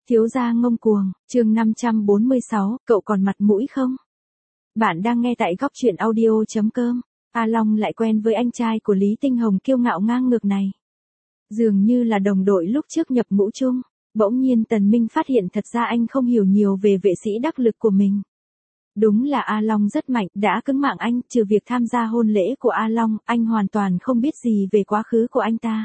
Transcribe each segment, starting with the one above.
Thiếu gia ngông cuồng, chương 546, cậu còn mặt mũi không? Bạn đang nghe tại góc truyện audio.com. A Long lại quen với anh trai của Lý Tinh Hồng kiêu ngạo ngang ngược này. Dường như là đồng đội lúc trước nhập ngũ chung, bỗng nhiên Tần Minh phát hiện thật ra anh không hiểu nhiều về vệ sĩ đắc lực của mình. Đúng là A Long rất mạnh, đã cứng mạng anh, trừ việc tham gia hôn lễ của A Long, anh hoàn toàn không biết gì về quá khứ của anh ta.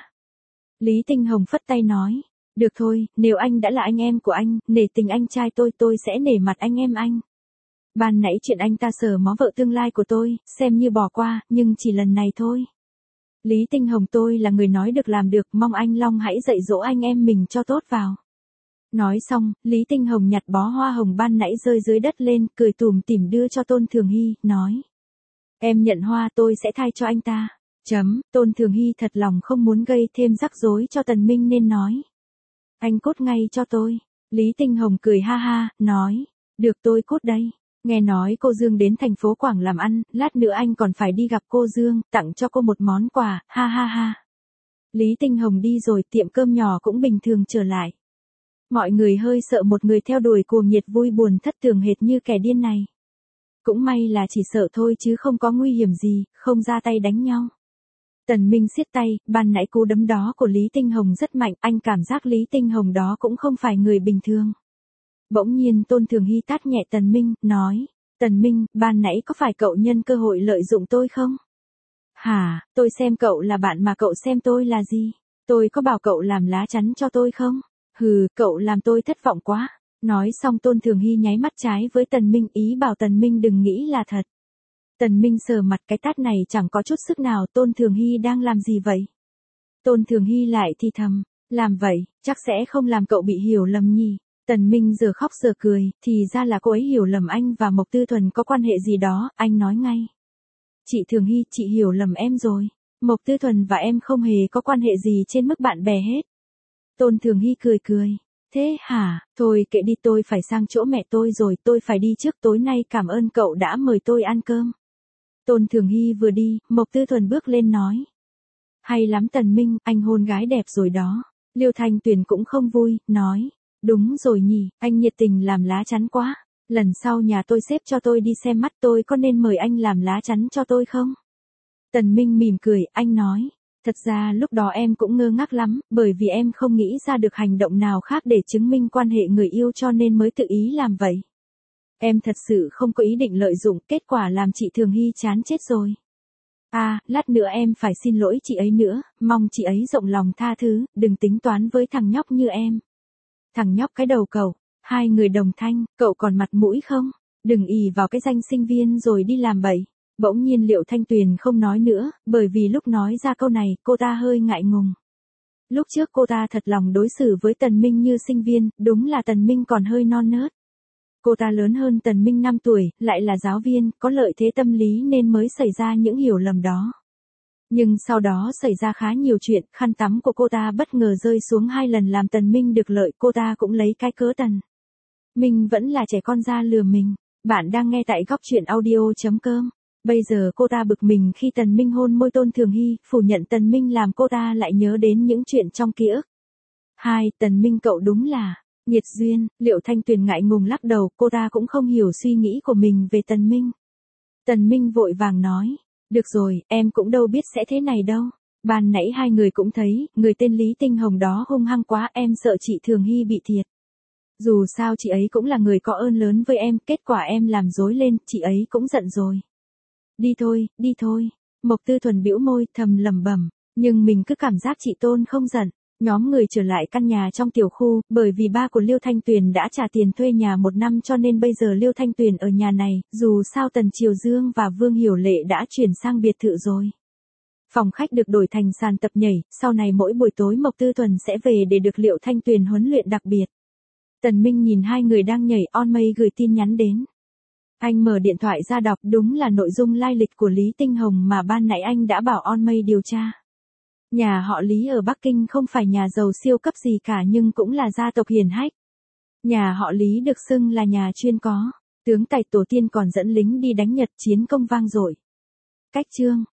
Lý Tinh Hồng phất tay nói. Được thôi, nếu anh đã là anh em của anh, nể tình anh trai tôi sẽ nể mặt anh em anh. Ban nãy chuyện anh ta sờ mó vợ tương lai của tôi, xem như bỏ qua, nhưng chỉ lần này thôi. Lý Tinh Hồng tôi là người nói được làm được, mong anh Long hãy dạy dỗ anh em mình cho tốt vào. Nói xong, Lý Tinh Hồng nhặt bó hoa hồng ban nãy rơi dưới đất lên, cười tủm tỉm đưa cho Tôn Thường Hy, nói. Em nhận hoa tôi sẽ thay cho anh ta. Tôn Thường Hy thật lòng không muốn gây thêm rắc rối cho Tần Minh nên nói. Anh cút ngay cho tôi. Lý Tinh Hồng cười ha ha, nói. Được tôi cút đây. Nghe nói cô Dương đến thành phố Quảng làm ăn, lát nữa anh còn phải đi gặp cô Dương, tặng cho cô một món quà, ha ha ha. Lý Tinh Hồng đi rồi, tiệm cơm nhỏ cũng bình thường trở lại. Mọi người hơi sợ một người theo đuổi cuồng nhiệt vui buồn thất thường hệt như kẻ điên này. Cũng may là chỉ sợ thôi chứ không có nguy hiểm gì, không ra tay đánh nhau. Tần Minh siết tay, ban nãy cú đấm đó của Lý Tinh Hồng rất mạnh, anh cảm giác Lý Tinh Hồng đó cũng không phải người bình thường. Bỗng nhiên Tôn Thường Hy tát nhẹ Tần Minh, nói, Tần Minh, ban nãy có phải cậu nhân cơ hội lợi dụng tôi không? Hả, tôi xem cậu là bạn mà cậu xem tôi là gì? Tôi có bảo cậu làm lá chắn cho tôi không? Hừ, cậu làm tôi thất vọng quá. Nói xong Tôn Thường Hy nháy mắt trái với Tần Minh, ý bảo Tần Minh đừng nghĩ là thật. Tần Minh sờ mặt, cái tát này chẳng có chút sức nào. Tôn Thường Hy đang làm gì vậy? Tôn Thường Hy lại thì thầm, làm vậy, chắc sẽ không làm cậu bị hiểu lầm nhỉ. Tần Minh giờ khóc giờ cười, thì ra là cô ấy hiểu lầm anh và Mộc Tư Thuần có quan hệ gì đó, anh nói ngay. Chị Thường Hy, chị hiểu lầm em rồi. Mộc Tư Thuần và em không hề có quan hệ gì trên mức bạn bè hết. Tôn Thường Hy cười cười. Thế hả, thôi kệ đi, tôi phải sang chỗ mẹ tôi rồi, tôi phải đi trước, tối nay cảm ơn cậu đã mời tôi ăn cơm. Tôn Thường Hy vừa đi, Mộc Tư Thuần bước lên nói. Hay lắm Tần Minh, anh hôn gái đẹp rồi đó. Liêu Thanh Tuyền cũng không vui, nói. Đúng rồi nhỉ, anh nhiệt tình làm lá chắn quá. Lần sau nhà tôi xếp cho tôi đi xem mắt, tôi có nên mời anh làm lá chắn cho tôi không? Tần Minh mỉm cười, anh nói. Thật ra lúc đó em cũng ngơ ngác lắm, bởi vì em không nghĩ ra được hành động nào khác để chứng minh quan hệ người yêu cho nên mới tự ý làm vậy. Em thật sự không có ý định lợi dụng, kết quả làm chị Thường Hy chán chết rồi. À, lát nữa em phải xin lỗi chị ấy nữa, mong chị ấy rộng lòng tha thứ, đừng tính toán với thằng nhóc như em. Thằng nhóc cái đầu cậu, hai người đồng thanh, cậu còn mặt mũi không? Đừng ỷ vào cái danh sinh viên rồi đi làm bậy. Bỗng nhiên Liễu Thanh Tuyền không nói nữa, bởi vì lúc nói ra câu này, cô ta hơi ngại ngùng. Lúc trước cô ta thật lòng đối xử với Tần Minh như sinh viên, đúng là Tần Minh còn hơi non nớt. Cô ta lớn hơn Tần Minh 5 tuổi, lại là giáo viên, có lợi thế tâm lý nên mới xảy ra những hiểu lầm đó. Nhưng sau đó xảy ra khá nhiều chuyện, khăn tắm của cô ta bất ngờ rơi xuống 2 lần làm Tần Minh được lợi, cô ta cũng lấy cái cớ Tần Minh vẫn là trẻ con ra lừa mình. Bạn đang nghe tại góc truyện audio.com. Bây giờ cô ta bực mình khi Tần Minh hôn môi Tôn Thường Hy, phủ nhận Tần Minh làm cô ta lại nhớ đến những chuyện trong ký ức. 2. Tần Minh cậu đúng là nghiệt duyên. Liễu Thanh Tuyền ngại ngùng lắc đầu, cô ta cũng không hiểu suy nghĩ của mình về Tần Minh. Tần Minh vội vàng nói. Được rồi, em cũng đâu biết sẽ thế này đâu. Ban nãy hai người cũng thấy, người tên Lý Tinh Hồng đó hung hăng quá, em sợ chị Thường Hy bị thiệt. Dù sao chị ấy cũng là người có ơn lớn với em, kết quả em làm dối lên, chị ấy cũng giận rồi. Đi thôi. Mộc Tư Thuần bĩu môi, thầm lẩm bẩm, nhưng mình cứ cảm giác chị Tôn không giận. Nhóm người trở lại căn nhà trong tiểu khu, bởi vì ba của Liêu Thanh Tuyền đã trả tiền thuê nhà 1 năm cho nên bây giờ Liêu Thanh Tuyền ở nhà này, dù sao Tần Triều Dương và Vương Hiểu Lệ đã chuyển sang biệt thự rồi. Phòng khách được đổi thành sàn tập nhảy, sau này mỗi buổi tối Mộc Tư Thuần sẽ về để được Liêu Thanh Tuyền huấn luyện đặc biệt. Tần Minh nhìn hai người đang nhảy on mây gửi tin nhắn đến. Anh mở điện thoại ra đọc, đúng là nội dung lai lịch của Lý Tinh Hồng mà ban nãy anh đã bảo on mây điều tra. Nhà họ Lý ở Bắc Kinh không phải nhà giàu siêu cấp gì cả nhưng cũng là gia tộc hiển hách. Nhà họ Lý được xưng là nhà chuyên có. Tướng tài tổ tiên còn dẫn lính đi đánh Nhật, chiến công vang dội. Cách chương